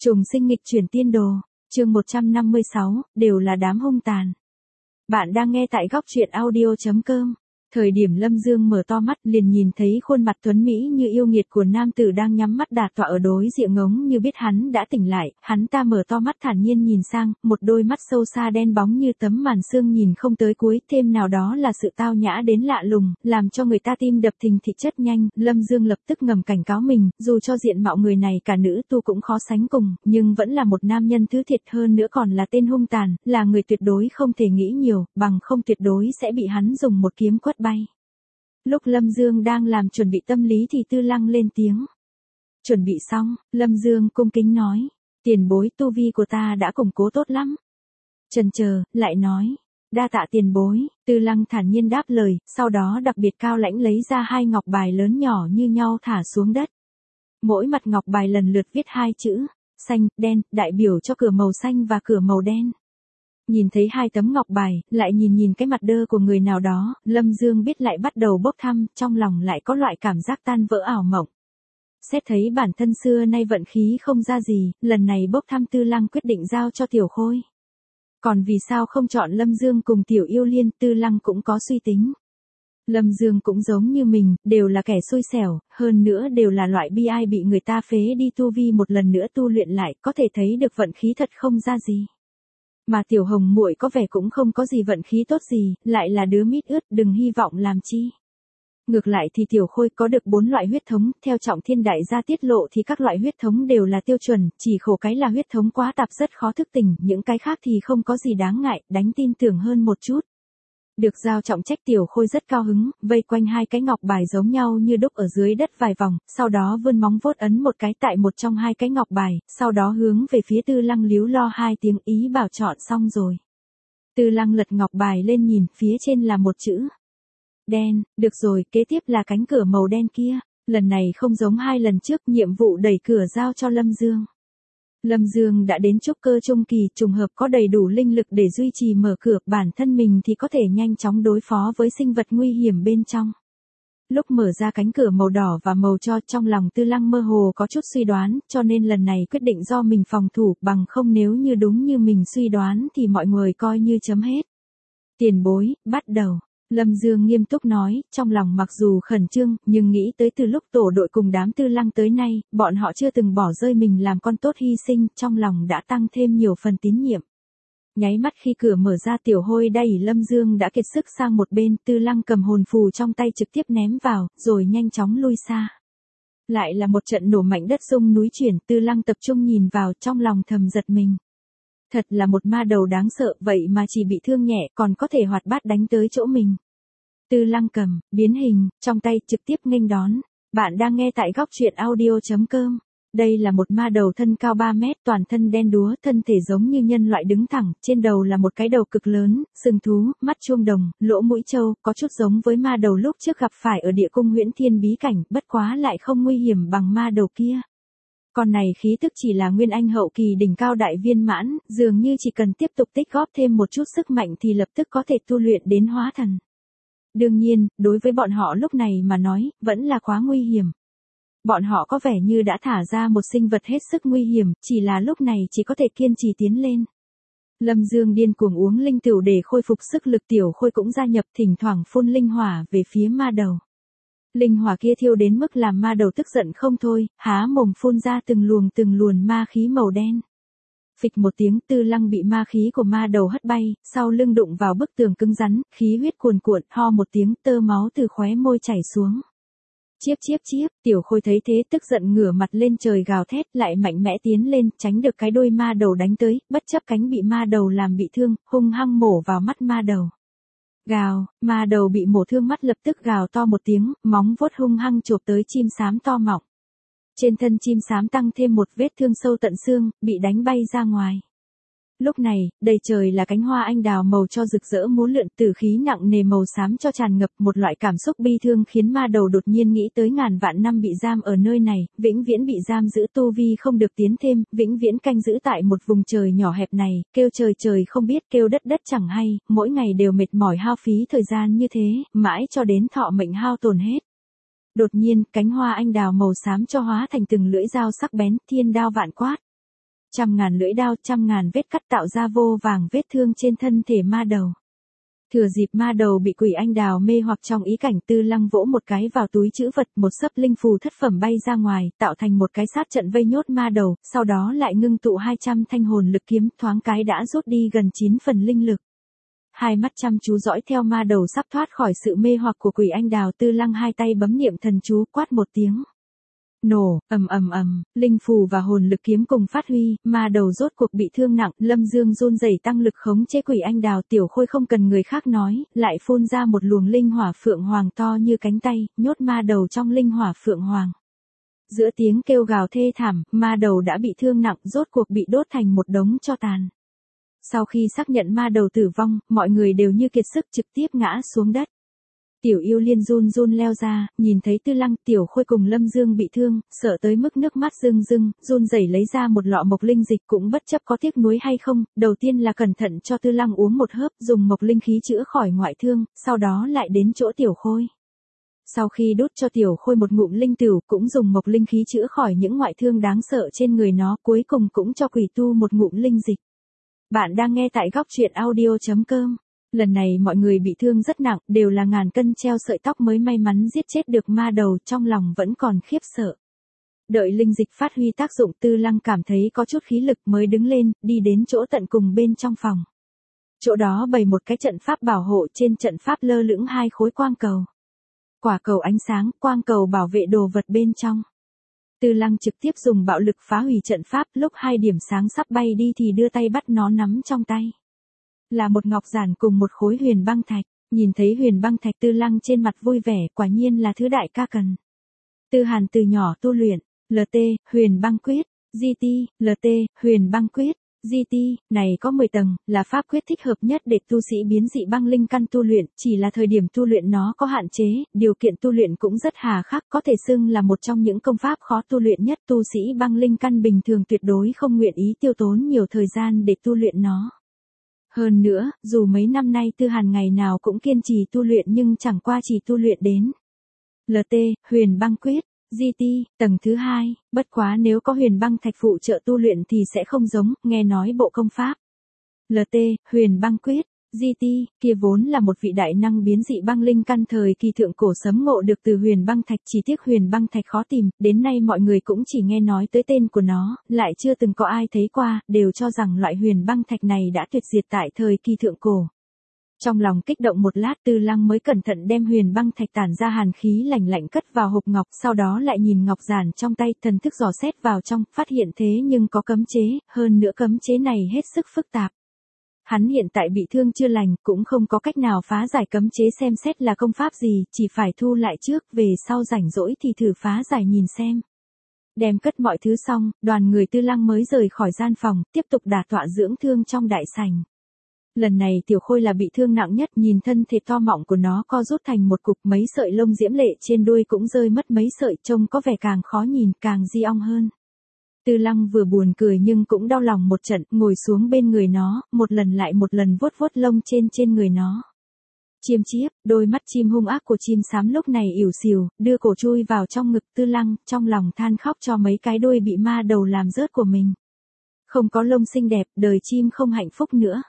Trùng sinh nghịch chuyển tiên đồ, chương 156, đều là đám hung tàn. Bạn đang nghe tại góc truyện audio.com. Thời điểm Lâm Dương mở to mắt liền nhìn thấy khuôn mặt tuấn Mỹ như yêu nghiệt của nam tử đang nhắm mắt đả tọa ở đối diện ngống như biết hắn đã tỉnh lại, hắn ta mở to mắt thản nhiên nhìn sang, một đôi mắt sâu xa đen bóng như tấm màn sương nhìn không tới cuối, thêm nào đó là sự tao nhã đến lạ lùng, làm cho người ta tim đập thình thịch rất nhanh. Lâm Dương lập tức ngầm cảnh cáo mình, dù cho diện mạo người này cả nữ tu cũng khó sánh cùng, nhưng vẫn là một nam nhân thứ thiệt, hơn nữa còn là tên hung tàn, là người tuyệt đối không thể nghĩ nhiều, bằng không tuyệt đối sẽ bị hắn dùng một kiếm quất bay. Lúc Lâm Dương đang làm chuẩn bị tâm lý thì Tư Lăng lên tiếng. Chuẩn bị xong, Lâm Dương cung kính nói, tiền bối, tu vi của ta đã củng cố tốt lắm. Chần chờ, lại nói, đa tạ tiền bối. Tư Lăng thản nhiên đáp lời, sau đó đặc biệt cao lãnh lấy ra hai ngọc bài lớn nhỏ như nhau thả xuống đất. Mỗi mặt ngọc bài lần lượt viết hai chữ, xanh, đen, đại biểu cho cửa màu xanh và cửa màu đen. Nhìn thấy hai tấm ngọc bài, lại nhìn cái mặt đơ của người nào đó, Lâm Dương biết lại bắt đầu bốc thăm, trong lòng lại có loại cảm giác tan vỡ ảo mộng. Xét thấy bản thân xưa nay vận khí không ra gì, lần này bốc thăm Tư Lăng quyết định giao cho Tiểu Khôi. Còn vì sao không chọn Lâm Dương cùng Tiểu Yêu Liên, Tư Lăng cũng có suy tính. Lâm Dương cũng giống như mình, đều là kẻ xui xẻo, hơn nữa đều là loại bi ai bị người ta phế đi tu vi một lần nữa tu luyện lại, có thể thấy được vận khí thật không ra gì. Mà Tiểu Hồng muội có vẻ cũng không có gì vận khí tốt gì, lại là đứa mít ướt, đừng hy vọng làm chi. Ngược lại thì Tiểu Khôi có được 4 loại huyết thống, theo Trọng Thiên đại gia tiết lộ thì các loại huyết thống đều là tiêu chuẩn, chỉ khổ cái là huyết thống quá tạp rất khó thức tỉnh, những cái khác thì không có gì đáng ngại, đánh tin tưởng hơn một chút. Được giao trọng trách Tiểu Khôi rất cao hứng, vây quanh hai cái ngọc bài giống nhau như đúc ở dưới đất vài vòng, sau đó vươn móng vuốt ấn một cái tại một trong hai cái ngọc bài, sau đó hướng về phía Tư Lăng líu lo hai tiếng ý bảo chọn xong rồi. Tư Lăng lật ngọc bài lên nhìn, phía trên là một chữ đen, được rồi, kế tiếp là cánh cửa màu đen kia, lần này không giống hai lần trước, nhiệm vụ đẩy cửa giao cho Lâm Dương. Lâm Dương đã đến trúc cơ trung kỳ, trùng hợp có đầy đủ linh lực để duy trì mở cửa, bản thân mình thì có thể nhanh chóng đối phó với sinh vật nguy hiểm bên trong. Lúc mở ra cánh cửa màu đỏ và màu cho, trong lòng Tư Lăng mơ hồ có chút suy đoán, cho nên lần này quyết định do mình phòng thủ, bằng không nếu như đúng như mình suy đoán thì mọi người coi như chấm hết. Tiền bối, bắt đầu. Lâm Dương nghiêm túc nói, trong lòng mặc dù khẩn trương, nhưng nghĩ tới từ lúc tổ đội cùng đám Tư Lăng tới nay, bọn họ chưa từng bỏ rơi mình làm con tốt hy sinh, trong lòng đã tăng thêm nhiều phần tín nhiệm. Nháy mắt khi cửa mở ra, Tiểu Hôi đẩy Lâm Dương đã kiệt sức sang một bên, Tư Lăng cầm hồn phù trong tay trực tiếp ném vào, rồi nhanh chóng lui xa. Lại là một trận nổ mạnh, đất rung núi chuyển, Tư Lăng tập trung nhìn vào, trong lòng thầm giật mình. Thật là một ma đầu đáng sợ, vậy mà chỉ bị thương nhẹ, còn có thể hoạt bát đánh tới chỗ mình. Tư Lăng cầm, biến hình, trong tay trực tiếp nghênh đón. Bạn đang nghe tại góc truyện audio.com. Đây là một ma đầu thân cao 3 mét, toàn thân đen đúa, thân thể giống như nhân loại đứng thẳng, trên đầu là một cái đầu cực lớn, sừng thú, mắt chuông đồng, lỗ mũi trâu, có chút giống với ma đầu lúc trước gặp phải ở địa cung Huyễn Thiên bí cảnh, bất quá lại không nguy hiểm bằng ma đầu kia. Con này khí tức chỉ là nguyên anh hậu kỳ đỉnh cao đại viên mãn, dường như chỉ cần tiếp tục tích góp thêm một chút sức mạnh thì lập tức có thể tu luyện đến hóa thần. Đương nhiên, đối với bọn họ lúc này mà nói, vẫn là quá nguy hiểm. Bọn họ có vẻ như đã thả ra một sinh vật hết sức nguy hiểm, chỉ là lúc này chỉ có thể kiên trì tiến lên. Lâm Dương điên cuồng uống linh tửu để khôi phục sức lực, Tiểu Khôi cũng gia nhập, thỉnh thoảng phun linh hỏa về phía ma đầu. Linh hỏa kia thiêu đến mức làm ma đầu tức giận không thôi, há mồm phun ra từng luồng ma khí màu đen. Phịch một tiếng, Tư Lăng bị ma khí của ma đầu hất bay, sau lưng đụng vào bức tường cứng rắn, khí huyết cuồn cuộn, ho một tiếng, tơ máu từ khóe môi chảy xuống. Chiếp, Tiểu Khôi thấy thế tức giận ngửa mặt lên trời gào thét, lại mạnh mẽ tiến lên, tránh được cái đuôi ma đầu đánh tới, bất chấp cánh bị ma đầu làm bị thương, hung hăng mổ vào mắt ma đầu. Gào, ma đầu bị mổ thương mắt lập tức gào to một tiếng, móng vuốt hung hăng chộp tới chim xám to mọng. Trên thân chim xám tăng thêm một vết thương sâu tận xương, bị đánh bay ra ngoài. Lúc này, đầy trời là cánh hoa anh đào màu cho rực rỡ múa lượn, tử khí nặng nề màu xám cho tràn ngập, một loại cảm xúc bi thương khiến ma đầu đột nhiên nghĩ tới ngàn vạn năm bị giam ở nơi này, vĩnh viễn bị giam giữ tu vi không được tiến thêm, vĩnh viễn canh giữ tại một vùng trời nhỏ hẹp này, kêu trời không biết, kêu đất chẳng hay, mỗi ngày đều mệt mỏi hao phí thời gian như thế, mãi cho đến thọ mệnh hao tổn hết. Đột nhiên, cánh hoa anh đào màu xám cho hóa thành từng lưỡi dao sắc bén, thiên đao vạn quát. Trăm ngàn lưỡi đao, trăm ngàn vết cắt tạo ra vô vàng vết thương trên thân thể ma đầu. Thừa dịp ma đầu bị quỷ anh đào mê hoặc trong ý cảnh, Tư Lăng vỗ một cái vào túi trữ vật, một sấp linh phù thất phẩm bay ra ngoài, tạo thành một cái sát trận vây nhốt ma đầu, sau đó lại ngưng tụ 200 thanh hồn lực kiếm, thoáng cái đã rút đi gần 9 phần linh lực. Hai mắt chăm chú dõi theo ma đầu sắp thoát khỏi sự mê hoặc của quỷ anh đào, Tư Lăng hai tay bấm niệm thần chú, quát một tiếng. Nổ, ầm ầm ầm, linh phù và hồn lực kiếm cùng phát huy, ma đầu rốt cuộc bị thương nặng, Lâm Dương run rẩy tăng lực khống chế quỷ anh đào, Tiểu Khôi không cần người khác nói, lại phun ra một luồng linh hỏa phượng hoàng to như cánh tay, nhốt ma đầu trong linh hỏa phượng hoàng. Giữa tiếng kêu gào thê thảm, ma đầu đã bị thương nặng, rốt cuộc bị đốt thành một đống tro tàn. Sau khi xác nhận ma đầu tử vong, mọi người đều như kiệt sức trực tiếp ngã xuống đất. Tiểu Yêu Liên run run leo ra, nhìn thấy Tư Lăng, Tiểu Khôi cùng Lâm Dương bị thương, sợ tới mức nước mắt rưng rưng, run rẩy lấy ra một lọ mộc linh dịch, cũng bất chấp có tiếc nuối hay không, đầu tiên là cẩn thận cho Tư Lăng uống một hớp, dùng mộc linh khí chữa khỏi ngoại thương, sau đó lại đến chỗ Tiểu Khôi. Sau khi đút cho Tiểu Khôi một ngụm linh tửu, cũng dùng mộc linh khí chữa khỏi những ngoại thương đáng sợ trên người nó, cuối cùng cũng cho quỷ tu một ngụm linh dịch. Bạn đang nghe tại góc truyện audio.com. Lần này mọi người bị thương rất nặng, đều là ngàn cân treo sợi tóc mới may mắn giết chết được ma đầu, trong lòng vẫn còn khiếp sợ. Đợi linh dịch phát huy tác dụng, Tư Lăng cảm thấy có chút khí lực mới đứng lên, đi đến chỗ tận cùng bên trong phòng. Chỗ đó bày một cái trận pháp bảo hộ, trên trận pháp lơ lửng hai khối quang cầu. Quả cầu ánh sáng, quang cầu bảo vệ đồ vật bên trong. Tư Lăng trực tiếp dùng bạo lực phá hủy trận pháp, lúc hai điểm sáng sắp bay đi thì đưa tay bắt nó nắm trong tay. Là một ngọc giản cùng một khối huyền băng thạch, nhìn thấy huyền băng thạch, Tư Lăng trên mặt vui vẻ, quả nhiên là thứ đại ca cần. Tư Hàn từ nhỏ tu luyện, LT, huyền băng quyết, GT, LT, huyền băng quyết, GT, này có 10 tầng, là pháp quyết thích hợp nhất để tu sĩ biến dị băng linh căn tu luyện, chỉ là thời điểm tu luyện nó có hạn chế, điều kiện tu luyện cũng rất hà khắc, có thể xưng là một trong những công pháp khó tu luyện nhất, tu sĩ băng linh căn bình thường tuyệt đối không nguyện ý tiêu tốn nhiều thời gian để tu luyện nó. Hơn nữa, dù mấy năm nay Tư Hàn ngày nào cũng kiên trì tu luyện nhưng chẳng qua chỉ tu luyện đến LT, huyền băng quyết, GT, tầng thứ 2, bất quá nếu có huyền băng thạch phụ trợ tu luyện thì sẽ không giống, nghe nói bộ công pháp LT, huyền băng quyết, GT, kia vốn là một vị đại năng biến dị băng linh căn thời kỳ thượng cổ sớm ngộ được từ huyền băng thạch, chỉ tiếc huyền băng thạch khó tìm, đến nay mọi người cũng chỉ nghe nói tới tên của nó, lại chưa từng có ai thấy qua, đều cho rằng loại huyền băng thạch này đã tuyệt diệt tại thời kỳ thượng cổ. Trong lòng kích động một lát, Tư Lăng mới cẩn thận đem huyền băng thạch tản ra hàn khí lạnh lạnh cất vào hộp ngọc, sau đó lại nhìn ngọc giản trong tay, thần thức dò xét vào trong, phát hiện thế nhưng có cấm chế, hơn nữa cấm chế này hết sức phức tạp. Hắn hiện tại bị thương chưa lành, cũng không có cách nào phá giải cấm chế, xem xét là công pháp gì, chỉ phải thu lại trước, về sau rảnh rỗi thì thử phá giải nhìn xem. Đem cất mọi thứ xong, đoàn người Tư Lăng mới rời khỏi gian phòng, tiếp tục đả tọa dưỡng thương trong đại sảnh. Lần này Tiểu Khôi là bị thương nặng nhất, nhìn thân thể to mọng của nó co rút thành một cục, mấy sợi lông diễm lệ trên đuôi cũng rơi mất mấy sợi, trông có vẻ càng khó nhìn, càng di ong hơn. Tư Lăng vừa buồn cười nhưng cũng đau lòng một trận, ngồi xuống bên người nó, một lần lại một lần vuốt vuốt lông trên người nó. Chiêm chiếp, đôi mắt chim hung ác của chim xám lúc này ỉu xìu, đưa cổ chui vào trong ngực Tư Lăng, trong lòng than khóc cho mấy cái đuôi bị ma đầu làm rớt của mình. Không có lông xinh đẹp, đời chim không hạnh phúc nữa.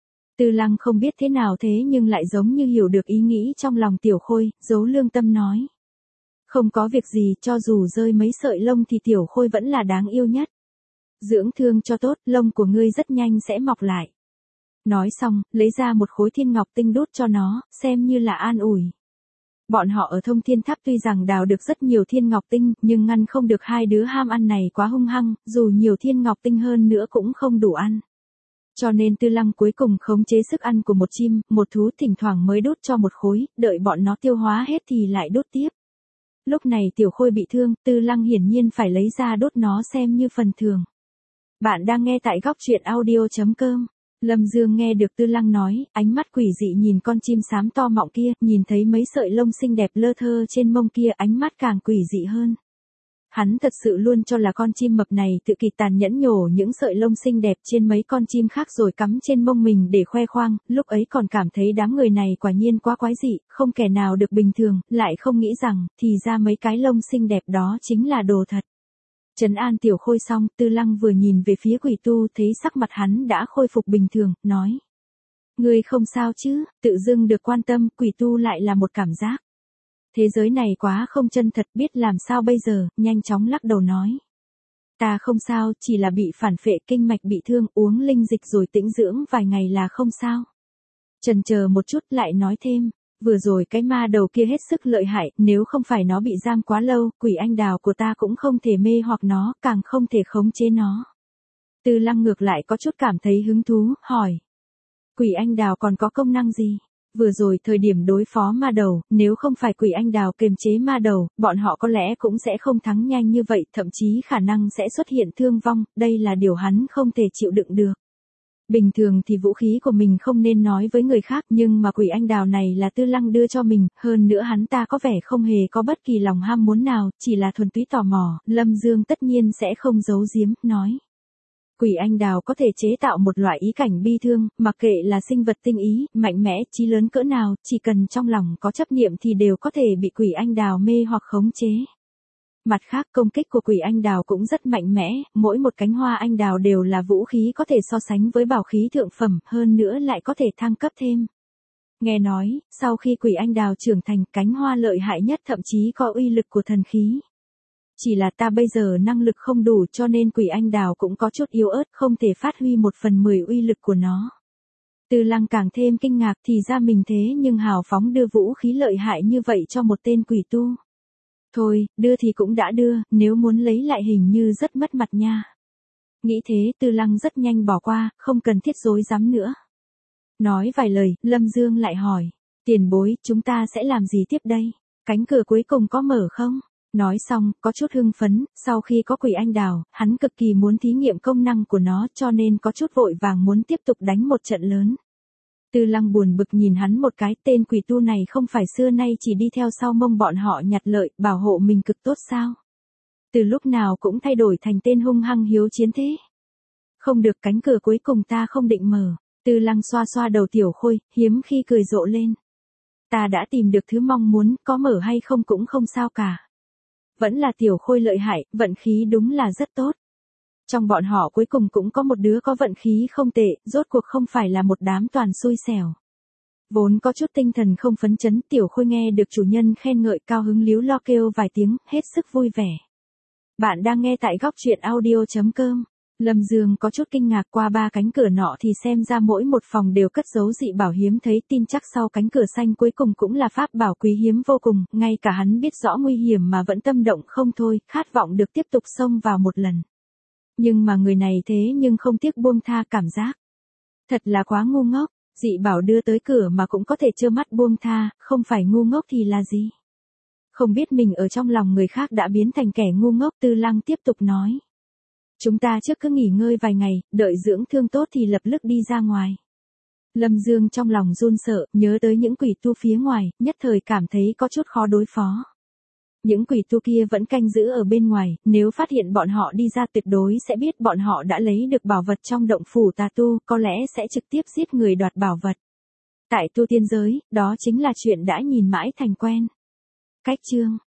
Tư Lăng không biết thế nào thế nhưng lại giống như hiểu được ý nghĩ trong lòng Tiểu Khôi, giấu lương tâm nói. Không có việc gì, cho dù rơi mấy sợi lông thì Tiểu Khôi vẫn là đáng yêu nhất. Dưỡng thương cho tốt, lông của ngươi rất nhanh sẽ mọc lại. Nói xong, lấy ra một khối thiên ngọc tinh đút cho nó, xem như là an ủi. Bọn họ ở Thông Thiên Tháp tuy rằng đào được rất nhiều thiên ngọc tinh, nhưng ngăn không được hai đứa ham ăn này quá hung hăng, dù nhiều thiên ngọc tinh hơn nữa cũng không đủ ăn. Cho nên Tư Lăng cuối cùng khống chế sức ăn của một chim, một thú, thỉnh thoảng mới đút cho một khối, đợi bọn nó tiêu hóa hết thì lại đút tiếp. Lúc này Tiểu Khôi bị thương, Tư Lăng hiển nhiên phải lấy ra đốt nó xem như phần thưởng. Bạn đang nghe tại góc truyện audio.com. Lâm Dương nghe được Tư Lăng nói, ánh mắt quỷ dị nhìn con chim xám to mọng kia, nhìn thấy mấy sợi lông xinh đẹp lơ thơ trên mông kia, ánh mắt càng quỷ dị hơn. Hắn thật sự luôn cho là con chim mập này tự kỳ tàn nhẫn nhổ những sợi lông xinh đẹp trên mấy con chim khác rồi cắm trên mông mình để khoe khoang, lúc ấy còn cảm thấy đám người này quả nhiên quá quái dị, không kẻ nào được bình thường, lại không nghĩ rằng, thì ra mấy cái lông xinh đẹp đó chính là đồ thật. Trấn an Tiểu Khôi xong, Tư Lăng vừa nhìn về phía quỷ tu thấy sắc mặt hắn đã khôi phục bình thường, nói. Ngươi không sao chứ, tự dưng được quan tâm, quỷ tu lại là một cảm giác. Thế giới này quá không chân thật, biết làm sao bây giờ, nhanh chóng lắc đầu nói. Ta không sao, chỉ là bị phản phệ kinh mạch bị thương, uống linh dịch rồi tĩnh dưỡng vài ngày là không sao. Chần chờ một chút lại nói thêm, vừa rồi cái ma đầu kia hết sức lợi hại, nếu không phải nó bị giam quá lâu, quỷ anh đào của ta cũng không thể mê hoặc nó, càng không thể khống chế nó. Tư Lăng ngược lại có chút cảm thấy hứng thú, hỏi. Quỷ anh đào còn có công năng gì? Vừa rồi thời điểm đối phó ma đầu, nếu không phải quỷ anh đào kiềm chế ma đầu, bọn họ có lẽ cũng sẽ không thắng nhanh như vậy, thậm chí khả năng sẽ xuất hiện thương vong, đây là điều hắn không thể chịu đựng được. Bình thường thì vũ khí của mình không nên nói với người khác, nhưng mà quỷ anh đào này là Tư Lăng đưa cho mình, hơn nữa hắn ta có vẻ không hề có bất kỳ lòng ham muốn nào, chỉ là thuần túy tò mò, Lâm Dương tất nhiên sẽ không giấu giếm, nói. Quỷ anh đào có thể chế tạo một loại ý cảnh bi thương, mặc kệ là sinh vật tinh ý, mạnh mẽ, chí lớn cỡ nào, chỉ cần trong lòng có chấp niệm thì đều có thể bị quỷ anh đào mê hoặc khống chế. Mặt khác công kích của quỷ anh đào cũng rất mạnh mẽ, mỗi một cánh hoa anh đào đều là vũ khí có thể so sánh với bảo khí thượng phẩm, hơn nữa lại có thể thăng cấp thêm. Nghe nói, sau khi quỷ anh đào trưởng thành, cánh hoa lợi hại nhất thậm chí có uy lực của thần khí. Chỉ là ta bây giờ năng lực không đủ cho nên quỷ anh đào cũng có chút yếu ớt, không thể phát huy 1/10 uy lực của nó. Tư Lăng càng thêm kinh ngạc, thì ra mình thế nhưng hào phóng đưa vũ khí lợi hại như vậy cho một tên quỷ tu. Thôi, đưa thì cũng đã đưa, nếu muốn lấy lại hình như rất mất mặt nha. Nghĩ thế Tư Lăng rất nhanh bỏ qua, không cần thiết rối rắm nữa. Nói vài lời, Lâm Dương lại hỏi. Tiền bối, chúng ta sẽ làm gì tiếp đây? Cánh cửa cuối cùng có mở không? Nói xong, có chút hưng phấn, sau khi có quỷ anh đào, hắn cực kỳ muốn thí nghiệm công năng của nó cho nên có chút vội vàng muốn tiếp tục đánh một trận lớn. Tư Lăng buồn bực nhìn hắn một cái, tên quỷ tu này không phải xưa nay chỉ đi theo sau mông bọn họ nhặt lợi, bảo hộ mình cực tốt sao? Từ lúc nào cũng thay đổi thành tên hung hăng hiếu chiến thế. Không được, cánh cửa cuối cùng ta không định mở. Tư Lăng xoa xoa đầu Tiểu Khôi, hiếm khi cười rộ lên. Ta đã tìm được thứ mong muốn, có mở hay không cũng không sao cả. Vẫn là Tiểu Khôi lợi hại, vận khí đúng là rất tốt. Trong bọn họ cuối cùng cũng có một đứa có vận khí không tệ, rốt cuộc không phải là một đám toàn xui xẻo. Vốn có chút tinh thần không phấn chấn, Tiểu Khôi nghe được chủ nhân khen ngợi cao hứng líu lo kêu vài tiếng, hết sức vui vẻ. Bạn đang nghe tại góc truyện audio.com. Lâm Dương có chút kinh ngạc, qua 3 cánh cửa nọ thì xem ra mỗi một phòng đều cất giấu dị bảo hiếm thấy, tin chắc sau cánh cửa xanh cuối cùng cũng là pháp bảo quý hiếm vô cùng, ngay cả hắn biết rõ nguy hiểm mà vẫn tâm động không thôi, khát vọng được tiếp tục xông vào một lần. Nhưng mà người này thế nhưng không tiếc buông tha cảm giác. Thật là quá ngu ngốc, dị bảo đưa tới cửa mà cũng có thể trơ mắt buông tha, không phải ngu ngốc thì là gì? Không biết mình ở trong lòng người khác đã biến thành kẻ ngu ngốc. Tư Lăng tiếp tục nói. Chúng ta trước cứ nghỉ ngơi vài ngày, đợi dưỡng thương tốt thì lập tức đi ra ngoài. Lâm Dương trong lòng run sợ, nhớ tới những quỷ tu phía ngoài, nhất thời cảm thấy có chút khó đối phó. Những quỷ tu kia vẫn canh giữ ở bên ngoài, nếu phát hiện bọn họ đi ra tuyệt đối sẽ biết bọn họ đã lấy được bảo vật trong động phủ tà tu, có lẽ sẽ trực tiếp giết người đoạt bảo vật. Tại tu tiên giới, đó chính là chuyện đã nhìn mãi thành quen. Cách chương